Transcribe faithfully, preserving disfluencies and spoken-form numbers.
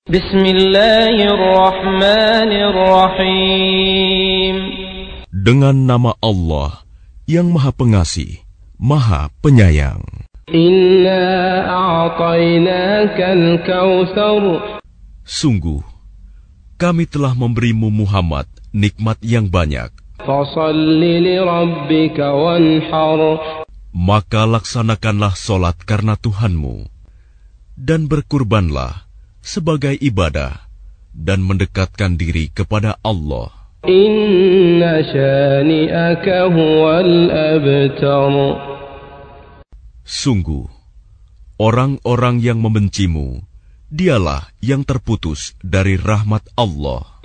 Bismillahirrahmanirrahim. Dengan nama Allah yang Maha Pengasih, Maha Penyayang. Inna a'tainakal kautsar. Sungguh, kami telah memberimu Muhammad nikmat yang banyak. Fashalli li rabbika wanhar. Maka laksanakanlah solat karena Tuhanmu, dan berkurbanlah sebagai ibadah dan mendekatkan diri kepada Allah. Inna syani'aka huwal abtar. Sungguh, orang-orang yang membencimu, dialah yang terputus dari rahmat Allah.